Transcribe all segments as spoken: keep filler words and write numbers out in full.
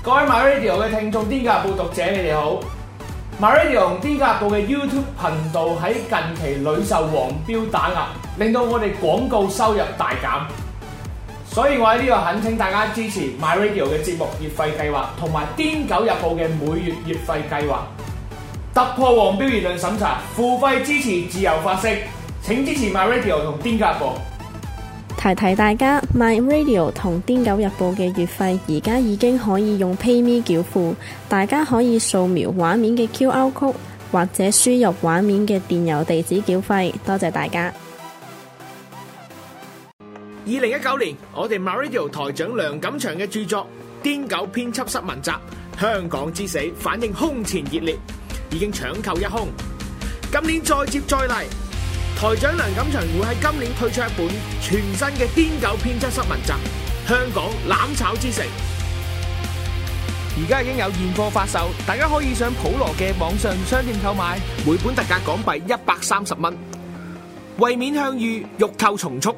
各位 MyRadio 嘅聽眾，癲狗日報讀者，你哋好。MyRadio 同癲狗日報嘅 YouTube 頻道喺近期屢受黃標打壓，令到我哋廣告收入大減。所以我喺呢度懇請大家支持 MyRadio 嘅節目月費計劃，同埋癲狗日報嘅每月月費計劃。突破黃標言論審查，付費支持自由發聲。請支持 MyRadio 同癲狗日報。 提提大家 ，MyRadio 同癲狗日報嘅月費而家已經可以用 PayMe 繳付，大家可以掃描畫面嘅 Q R code 或者輸入畫面嘅電郵地址繳費。多謝大家。 二零一九年，我哋 MyRadio 台長梁錦祥嘅著作《癲狗編輯室文集：香港之死》反應空前熱烈，已經搶購一空。今年再接再厲。台長梁錦祥會喺今年推出一本全新嘅癲狗編輯室文集《香港攬炒之城》，而家已經有現貨發售，大家可以上普羅嘅網上商店購買，每本特價港幣一百三十蚊，為免向隅，欲購從速。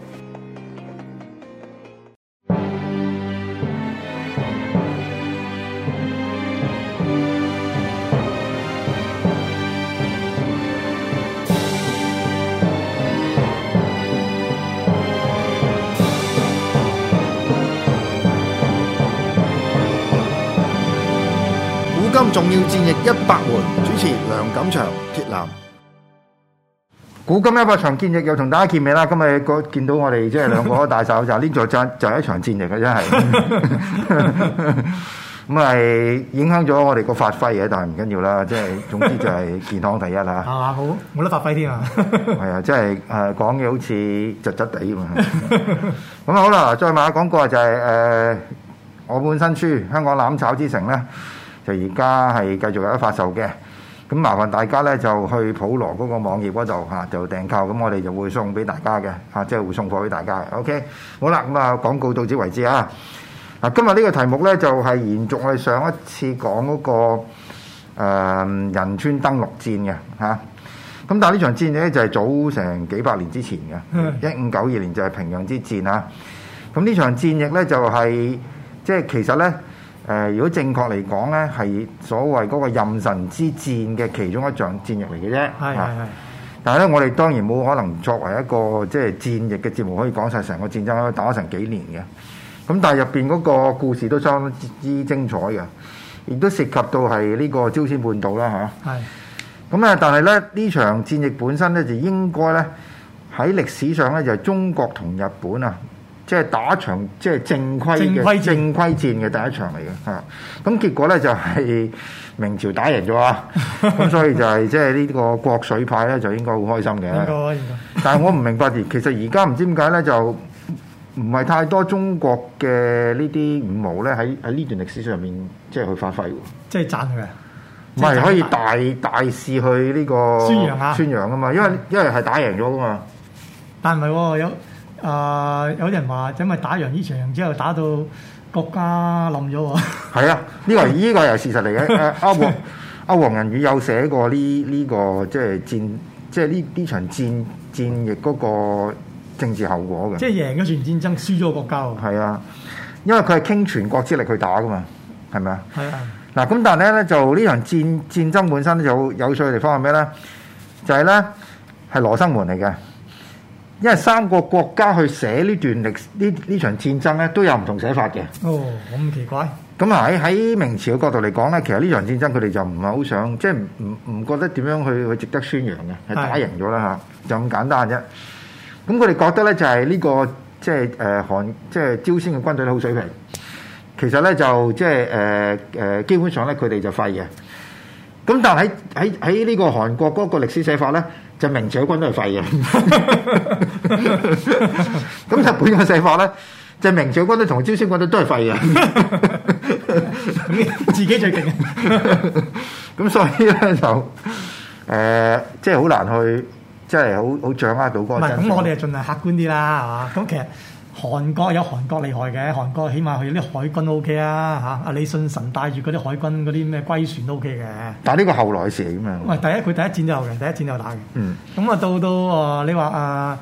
古今重要戰役一百回，主持梁錦祥、鐵男。古今一百場戰役又同大家見面啦。今日個見到我哋即係兩個都戴晒口罩，呢個就就係一場戰役嘅，真係。咁係影響咗我哋個發揮嘅，但係唔緊要啦。即係總之就係健康第一啦。 啊，好冇得發揮添啊！ 係啊，即係誒講嘢好似窒窒地咁啊。咁啊好啦，再買下廣告就係、是、誒、呃、我本新書《香港攬炒之城》咧。就而家係繼續有得發售嘅，咁麻煩大家咧就去普羅嗰個網頁嗰度嚇就訂購，咁我哋就會送俾大家嘅嚇，即係會送貨俾大家嘅。OK，好啦，咁啊廣告到此為止啊。嗱，今日呢個題目咧就係延續我哋上一次講嗰個誒仁川登陸戰嘅嚇。咁但係呢場戰咧就係早成幾百年之前嘅，一五九二年就係平壤之戰啊。咁呢場戰役咧就係即係其實咧。誒、呃，如果正確嚟講咧，係所謂嗰個壬辰之戰嘅其中一場戰役嚟嘅啫。係係係。但係咧，我哋當然冇可能作為一個即係戰役嘅節目，可以講晒成個戰爭，可以打成幾年嘅。咁但係入邊嗰個故事都相當之精彩嘅，亦都涉及到係呢個朝鮮半島啦嚇。係。咁啊，但係咧呢場戰役本身咧就應該咧喺歷史上咧就係中國同日本啊。即係打一場即係正規嘅正規戰嘅第一場嚟嘅嚇，咁結果咧就係明朝打贏咗啊，咁所以就係即係呢個國粹派咧就應該好開心嘅。應該應該。但係我唔明白，其實而家唔知點解咧就唔係太多中國嘅呢啲五毛咧喺喺呢段歷史上面即係去發揮喎。即係讚佢啊！唔係可以大大肆去呢個宣揚啊宣揚啊嘛，因為因為係打贏咗噶嘛。但唔係喎有。啊、呃！有人話，因為打完呢場之後，打到國家冧咗喎。係啊，呢、這個呢個係事實嚟嘅。阿黃阿黃仁宇有寫過呢呢、這個即係戰，即係呢呢場戰戰役嗰個政治後果嘅。即係贏咗場戰爭，輸咗個國家喎。係啊，因為佢係傾全國之力去打噶嘛，係咪啊？係啊。嗱咁，但係咧就呢場戰戰爭本身有有趣嘅地方係咩咧？就係咧係羅生門嚟嘅。因為三個國家去寫呢段歷呢呢場戰爭咧，都有唔同寫法嘅。哦，咁奇怪。咁啊喺喺明朝嘅角度嚟講咧，其實呢場戰爭佢哋就唔係好想，即係唔唔覺得點樣去去值得宣揚嘅，係打贏咗啦嚇，就咁簡單啫。咁佢哋覺得咧就係呢個即係誒韓即係朝鮮嘅軍隊好水平，其實咧就即係誒誒基本上咧佢哋就廢嘅。咁但係喺喺喺呢個韓國嗰個歷史寫法咧。就明朝軍都係廢嘅，咁日本嘅寫法咧，就明朝軍隊同朝鮮軍隊都係廢嘅，自己最勁。咁所以咧就誒、呃，即係好難去，即係好好掌握到嗰個。唔係，咁我哋就盡量客觀啲啦，係嘛？咁其實韓國有韓國厲害嘅，韓國起碼佢啲海軍 O K 啊，嚇！阿李舜臣帶住嗰啲海軍嗰啲咩龜船都 O K 嘅。但係呢個後來事咁樣。喂，第一佢第一戰就嘅，第一戰就打嘅。嗯。咁啊到到啊，你話啊，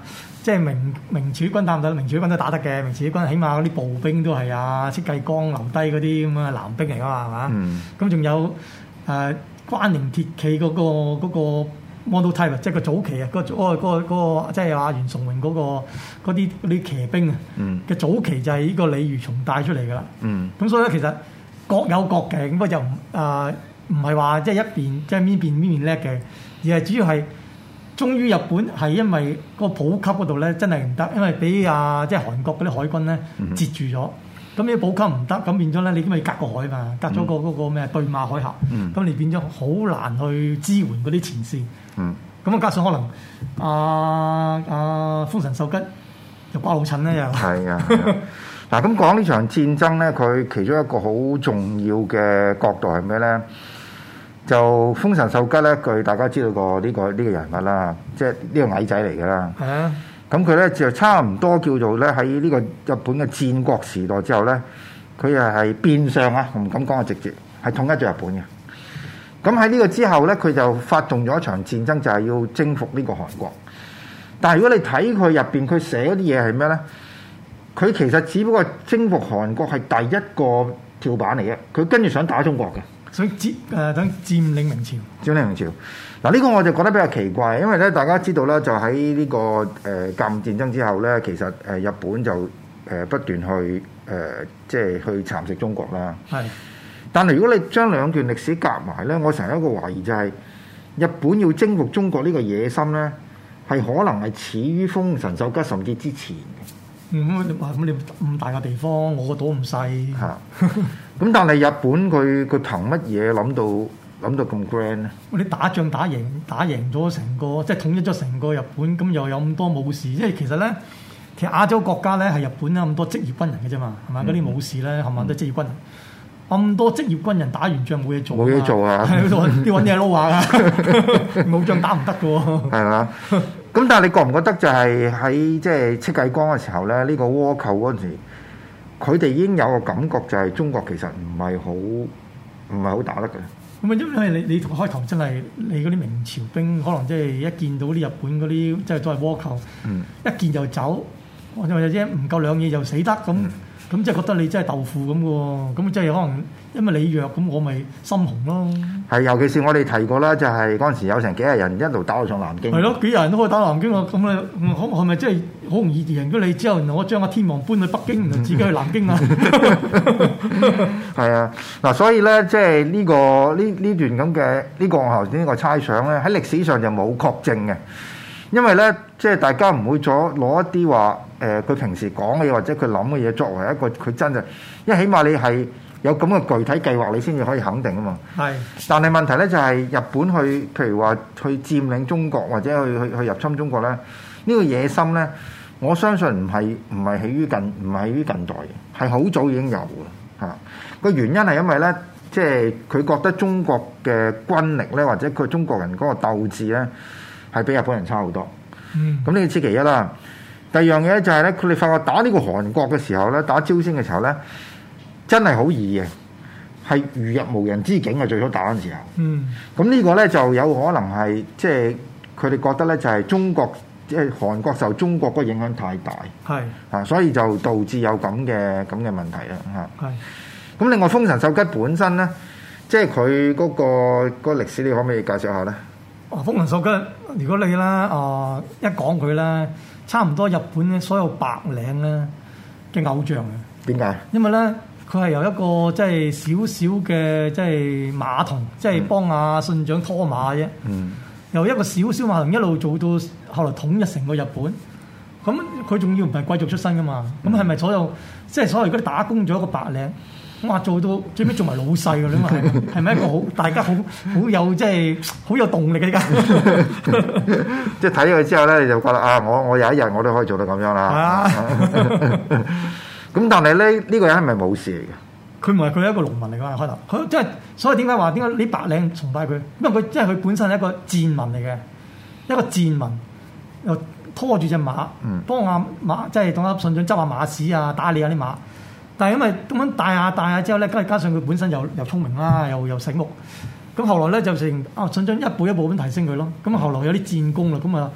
即係明明朝軍打唔得，明朝軍都打得嘅。明朝軍起碼嗰啲步兵都係啊，戚繼光留低嗰啲咁嘅藍兵嚟㗎嘛，係嘛？咁仲、嗯、有誒、呃、關寧鐵騎嗰、嗰個嗰、嗰個 model type， 即係個早期啊，嗰、嗰個嗰、嗰個嗰個即係阿袁崇榮嗰個嗰啲嗰啲騎兵啊嘅、嗯、早期就係呢個李如松帶出嚟㗎啦。咁、嗯、所以咧其實各有各嘅，不過就唔誒唔係話即係一邊即係邊邊邊邊叻嘅，而係主要係。終於日本係因為個補給嗰度咧真係唔得，因為俾啊即係韓國嗰啲海軍咧截住咗，咁你補給唔得，咁變咗咧你因為隔個海嘛，隔咗個嗰個咩對馬海峽，咁、嗯、你變咗好難去支援嗰啲前線。咁啊、嗯、加上可能啊啊豐臣秀吉又瓜老襯咧又。係啊， 嗱咁講呢場戰爭咧，佢其中一個好重要嘅角度係咩咧？就豐臣秀吉咧，佢大家知道過呢、呢個呢、呢個人物啦，即係呢個矮仔嚟㗎啦。係啊，咁佢咧就差唔多叫做咧喺呢個日本嘅戰國時代之後咧，佢又係變相啊，唔敢講啊，直接係統一咗日本嘅。咁喺呢個之後咧，佢就發動咗一場戰爭，就係要征服呢個韓國。但係如果你睇佢入邊佢寫嗰啲嘢係咩咧？佢其實只不過征服韓國係第一個跳板嚟嘅，佢跟住想打中國嘅。 想佔誒想佔領明朝， 佔領明朝。嗱呢個我就覺得比較奇怪，因為咧大家知道啦，就喺呢、呢個誒甲午戰爭之後咧，其實誒日本就誒不斷去誒、呃、即係去蠶食中國啦。係是。但係如果你將兩段歷史夾埋咧，我成日有一個懷疑就係、是、日本要征服中國呢個野心咧，係可能係始於豐臣秀吉甚至之前嘅。 咁你話咁你咁大個地方，我個島咁細嚇。 咁但係日本佢佢憑乜嘢諗到諗到咁 grand 咧？ 你打仗打贏打贏咗成個，即係統一咗成個日本，咁又有咁多武士。即係其實咧，其實亞洲國家咧係日本咧咁多職業軍人嘅啫嘛，係咪？嗰啲、嗯、武士咧，係咪都職業軍人？咁、嗯、多職業軍人打完仗冇嘢做，冇嘢做啊！係要揾嘢撈下㗎，冇仗打唔得㗎喎。係嘛？ 咁但係你覺唔覺得就係喺即係戚繼光嘅時候咧，呢、呢個倭寇嗰陣時，佢哋已經有個感覺就係中國其實唔係好唔係好打得嘅。 咁啊，因為你你開頭真係你嗰啲明朝兵，可能即係一見到啲日本嗰啲即係都係倭寇，嗯、一見就走，或者啫唔夠兩嘢就死得咁。嗯咁即係覺得你真係豆腐咁嘅喎，咁即係可能因為你弱，咁我咪心紅咯。係， 尤其是我哋提過啦，就係嗰陣時有成幾廿人一路打到上南京。 係咯，幾廿人都可以打南京啊！咁你可係咪真係好容易贏咗你之後，我將個天王搬去北京，然後自己去南京啊？ 係啊，嗱，所以咧，即係呢個呢呢段咁嘅呢個我頭先呢個猜想咧，喺歷史上就冇確證嘅。因為咧，即係大家唔會咗攞一啲話，誒、呃，佢平時講嘅嘢或者佢諗嘅嘢作為一個佢真嘅，因為起碼你係有咁嘅具體計劃，你先至可以肯定啊嘛。係是。但係問題咧就係、是、日本去，譬如話去佔領中國或者去去去入侵中國咧，呢、這個野心咧，我相信唔係唔係起於近唔係起於近代嘅，係好早已經有嘅嚇。個原因係因為咧，即係佢覺得中國嘅軍力咧，或者佢中國人嗰個鬥志咧，係比日本人差好多，咁呢個知其一啦。第二樣嘢咧就係咧，佢哋發覺打呢個韓國嘅時候咧，打朝鮮嘅時候咧，真係好易嘅，係如入無人之境嘅最初打嗰陣時候。嗯，咁呢個咧就有可能係即係佢哋覺得咧就係中國即係韓國受中國嗰個影響太大，係啊，所以就導致有咁嘅咁嘅問題啦嚇。係，咁另外豐臣秀吉本身咧，即係佢嗰個嗰個歷史，你可唔可以介紹下咧？ 啊，豐臣秀吉，如果你咧啊、呃、一講佢咧，差唔多日本嘅所有白領咧嘅偶像嘅。點解？因為咧，佢係由一個即係少少嘅即係馬童，即係幫阿信長拖馬啫。嗯。由一個小小馬童一路做到後來統一成個日本，咁佢仲要唔係貴族出身噶嘛？咁係咪所有即係所有嗰啲打工咗一個白領？哇！做到最尾做埋老細㗎，你話係咪一個好大家好好有即係好有動力嘅？依家即係睇佢之後咧，你就覺得啊，我我有一日我都可以做到咁樣啦。咁但係咧，呢、呢個人係咪武士嚟嘅？ 佢唔係，佢係一個農民嚟㗎。開頭佢即係所以點解話點解你白領崇拜佢？因為佢即係佢本身係一個戰民嚟嘅，一個戰民又拖住隻馬，幫阿馬即係當阿信長執下馬屎啊，打理下啲馬。但係因為咁樣帶下帶下之後咧，加加上佢本身又又聰明啦，又又醒目，咁後來咧就成啊信長一步一步咁提升佢咯。咁後來有啲戰功啦，咁啊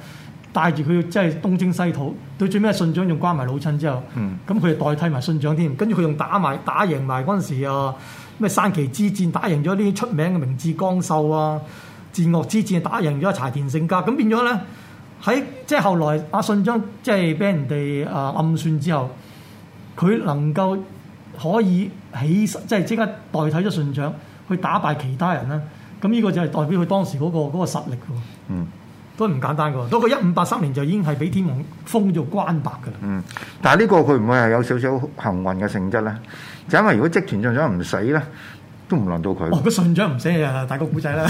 帶住佢即係東征西討，到最尾信長仲關埋老親之後，咁佢就代替埋信長添，跟住佢仲打埋打贏埋嗰陣時啊咩山崎之戰，打贏咗啲出名嘅明智光秀啊，戰國之戰打贏咗柴田勝家，咁變咗咧喺即係後來阿信長即係俾人哋啊暗算之後，佢能夠可以起即係即刻代替咗信長去打敗其他人啦，咁呢個就係代表佢當時嗰、嗰個嗰、嗰個實力喎。嗯。都唔簡單㗎，不過一五八三年就已經係俾天皇封做關白㗎啦。嗯， 但係呢個佢唔會係有少少幸運嘅性質咧？就因為如果織田信長唔死咧，都唔輪到佢。 哦，個信長唔死啊，大個古仔啦。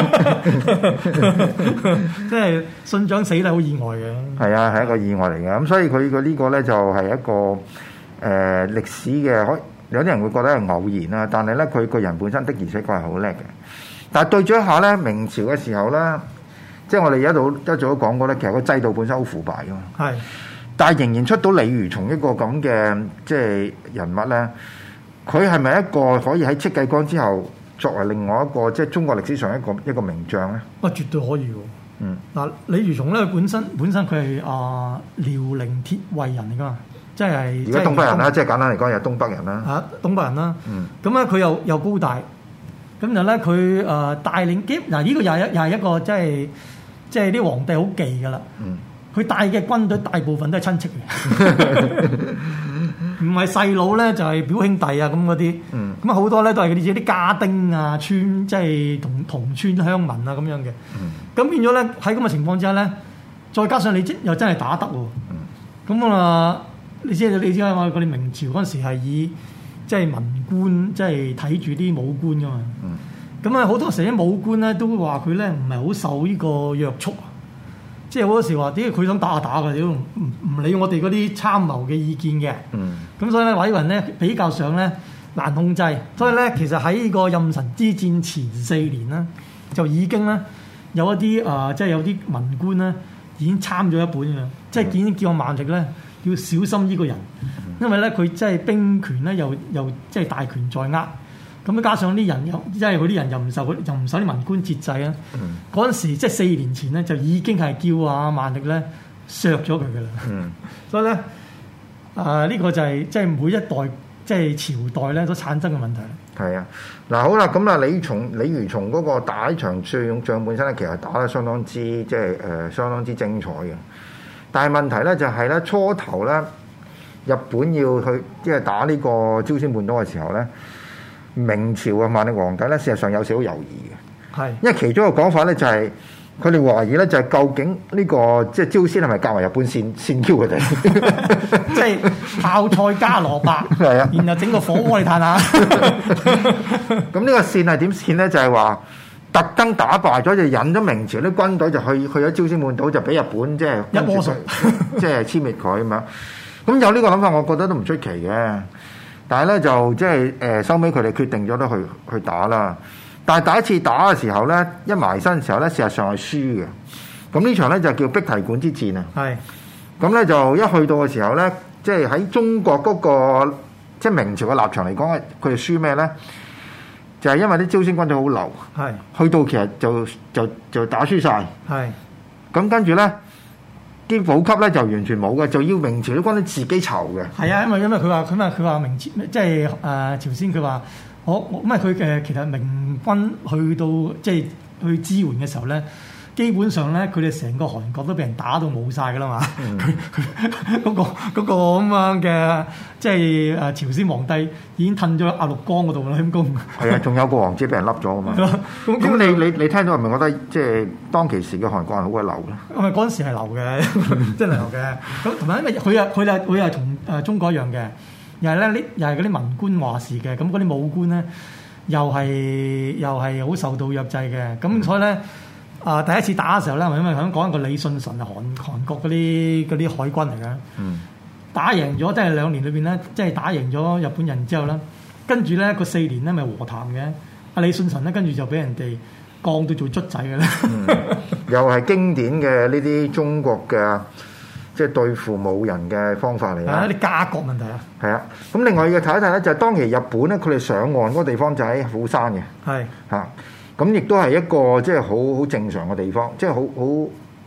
即係信長死咧，好意外嘅。係啊，係一個意外嚟嘅。咁所以佢個呢個咧就係一個誒、呃、歷史嘅，可有啲人會覺得係偶然啦。但係咧，佢個人本身的而且確係好叻嘅。但係對咗一下咧，明朝嘅時候咧。即係我哋一度一早都講過咧，其實個制度本身好腐敗噶嘛。係，但係仍然出到李如松一個咁嘅即係人物咧，佢係咪一個可以喺戚繼光之後作為另外一個即係中國歷史上一個一個名將咧？ 哇，絕對可以喎。嗯，嗱，李如松咧本身本身佢係啊遼寧鐵衛人嚟噶嘛，即係而家東北人啦，即係簡單嚟講，又係東北人啦。 啊，東北人啦。嗯。咁咧，佢又又高大，咁就咧佢誒帶領基嗱呢個又係又係一個即係。即係啲皇帝好忌噶啦，佢帶嘅軍隊大部分都係親戚嘅，唔係細佬咧就係表兄弟啊咁嗰啲，咁啊好多咧都係嗰啲啲家丁啊村，即係同同村鄉民啊咁樣嘅，咁變咗咧喺咁嘅情況之下咧，再加上你真又真係打得喎，咁啊你知你知我哋明朝嗰陣時係以即係文官即係睇住啲武官噶嘛。咁啊，好多時啲武官咧都話佢咧唔係好受呢個約束，即係好多時話點解佢想打下打嘅，屌唔唔理我哋嗰啲參謀嘅意見嘅。嗯。咁所以咧，委員咧比較上咧難控制，所以咧其實喺呢個壬辰之戰前四年咧，就已經咧有一啲啊、呃，即係有啲文官咧已經參咗一本嘅，即係已經叫我萬歷咧要小心呢個人，因為咧佢即係兵權咧又又即係大權在握。咁加上啲人又，即係嗰啲人又唔受佢，又唔受啲文官節制啊！嗰陣、嗯、時即係四年前咧，就已經係叫阿萬歷咧削咗佢㗎啦。嗯、所以咧，啊、呃、呢、這個就係、是、即係每一代即係朝代咧所產生嘅問題。 係啊，嗱好啦，咁啊李從李如松嗰個打一場仗仗本身咧，其實打得相當之即係誒、呃、相當之精彩嘅。但係問題咧就係、是、咧初頭咧，日本要去即係打呢個朝鮮半島嘅時候咧。明朝嘅萬歷皇帝咧，事實上有少少猶豫嘅，係，因為其中一個講法咧就係佢哋懷疑咧就係究竟呢個即係朝鮮係咪夾埋日本線線 Q 佢哋， 即係泡菜加蘿蔔，係啊，然後整個火鍋你嘆下。 咁呢個線係點線咧？就係話特登打敗咗，就引咗明朝啲軍隊就去去咗朝鮮半島，就俾日本即係一鍋熟，即係殲滅佢咁樣。咁有呢個諗法，我覺得都唔出奇嘅。但係咧就即係誒收尾佢哋決定咗都去去打啦。但係第一次打嘅時候咧，一埋身嘅時候咧，事實上係輸嘅。咁呢場咧就叫碧提館之戰啊。係。咁咧就一去到嘅時候咧，即係喺中國嗰個即係明朝嘅立場嚟講，佢哋輸咩咧？就係因為啲朝鮮軍隊好流。係。去到其實就就就打輸晒。係。咁跟住咧。啲補給咧就完全冇嘅，就要明朝啲軍隊自己籌嘅。係啊，因為因為佢話佢話佢話明朝即係誒朝鮮，佢話我我咁啊佢嘅其實明軍去到即係去支援嘅時候咧，基本上咧佢哋成個韓國都俾人打到冇晒㗎啦嘛。佢佢嗰個嗰個咁樣嘅即係誒朝鮮皇帝已經褪咗鴨綠江嗰度啦，陰公。係啊，仲有個王子俾人笠咗啊嘛。咁咁你你你聽到係咪覺得即係當其時嘅韓國人好鬼流咧？因為嗰陣時係流嘅，真係流嘅。咁同埋因為佢啊佢啊佢係同誒中國一樣嘅，又係咧呢又係嗰啲文官話事嘅，咁嗰啲武官咧又係又係好受到約制嘅，咁所以咧。啊、呃！第一次打嘅時候咧，因為響講一個李舜臣係韓韓國嗰啲嗰啲海軍嚟嘅，嗯、打贏咗，即係兩年裏邊咧，即係打贏咗日本人之後咧，跟住咧個四年咧咪和談嘅，阿李舜臣咧跟住就俾人哋降到做卒仔嘅咧、嗯，又係經典嘅呢啲中國嘅即係對付武人嘅方法嚟啊！啲家國問題啊，係啊！咁另外要睇一睇咧，就係當其日本咧，佢哋上岸嗰個地方就喺釜山嘅，係嚇。咁亦都係一個即係好好正常嘅地方，即係好好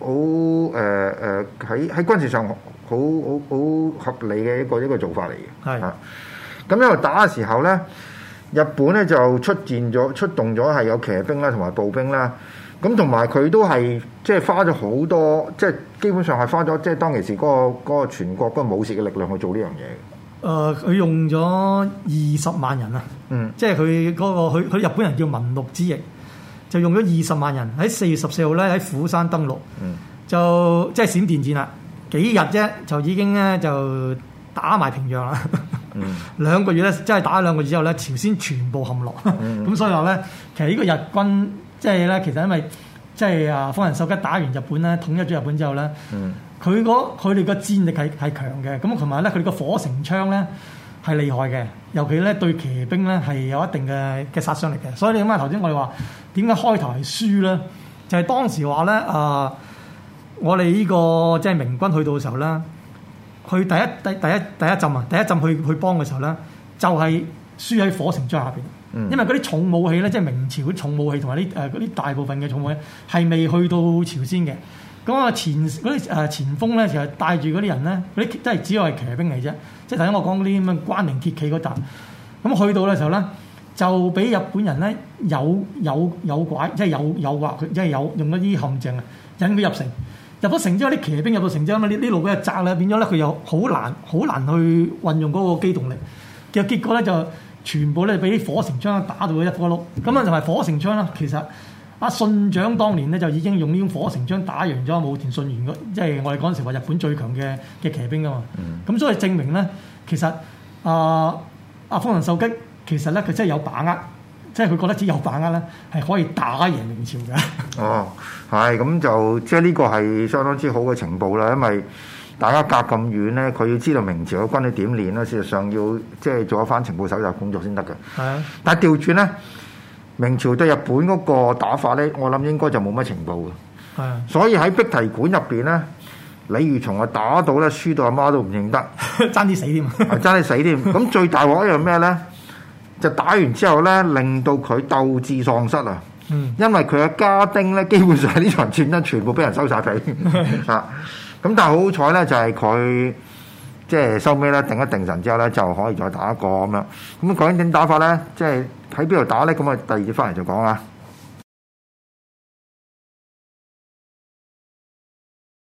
好誒誒喺喺軍事上好好好合理嘅一個一個做法嚟嘅。係啊，咁因為打嘅時候咧，日本咧就出現咗出動咗係有騎兵啦同埋步兵啦。咁同埋佢都係即係花咗好多，即係基本上係花咗即係當其時嗰個嗰個全國嗰個武士嘅力量去做呢樣嘢。誒、 呃，佢用咗二十萬人啊！嗯，即係佢嗰個佢佢日本人叫文祿之役，就用咗二十萬人喺四月十四號咧喺釜山登陸，嗯、就即係閃電戰啦，幾日啫就已經咧就打埋平壤啦。嗯、兩個月咧，即係打咗兩個月之後咧，朝鮮全部陷落。咁、嗯、所以話咧，其實呢個日軍。即係咧，其實因為即係啊，豐臣秀吉打完日本咧，統一咗日本之後咧，佢佢哋個戰力係係強嘅，咁同埋咧佢哋個火繩槍咧係厲害嘅，尤其咧對騎兵咧係有一定嘅嘅殺傷力嘅。所以你咁啊，頭先我哋話點解開頭係輸咧？就係、是、當時話咧啊，我哋呢、這個即係明軍去到嘅時候咧，去第一第第一第一陣啊，第一陣去去幫嘅時候咧，就係、是、輸喺火繩槍下邊。因為嗰啲重武器咧，即係明朝嗰啲重武器同埋啲誒嗰啲大部分嘅重武器係未去到朝鮮嘅。咁啊前嗰啲誒前鋒咧，其實帶住嗰啲人咧，嗰啲真係只有係騎兵嚟啫。即係頭先我講嗰啲咁嘅關寧鐵騎嗰陣，咁去到嘅時候咧，就俾日本人咧有有有拐，即係有誘惑佢，即係有用一啲陷阱啊，引佢入城。入咗城之後，啲騎兵入到城之後，呢呢路嘅窄咧，變咗咧佢又好難好難去運用嗰個機動力嘅結果咧就。全部咧俾啲火繩槍打到佢一顆碌，咁啊就係火繩槍啦。其實阿信長當年咧就已經用呢種火繩槍打贏咗武田信玄，即係我哋嗰陣時話日本最強嘅嘅騎兵噶嘛。咁、嗯、所以證明咧，其實啊阿豐臣秀吉其實咧佢真係有把握，即係佢覺得自己有把握咧，係可以打贏明朝嘅。哦， 係咁就即係呢個係相當之好嘅情報啦，因為。大家隔咁遠咧，佢要知道明朝嘅軍隊點練咧，事實上要即係做一番情報搜集工作先得嘅。係啊，但係調轉咧，明朝對日本嗰個打法咧，我諗應該就冇乜情報嘅。係啊，所以喺碧提館入邊咧，李如松啊打到咧，輸到阿媽都唔認得， 爭啲死添， 爭啲死添。咁最大鑊一樣咩咧？就打完之後咧，令到佢鬥志喪失啊！嗯，因為佢嘅家丁咧，基本上呢場戰爭全部俾人收晒皮啊！咁但係好彩咧，就係佢即係收尾咧定一定神之後咧，就可以再打一個咁樣。咁究竟點打法咧？即係喺邊度打咧？咁啊，第二節翻嚟就講啦。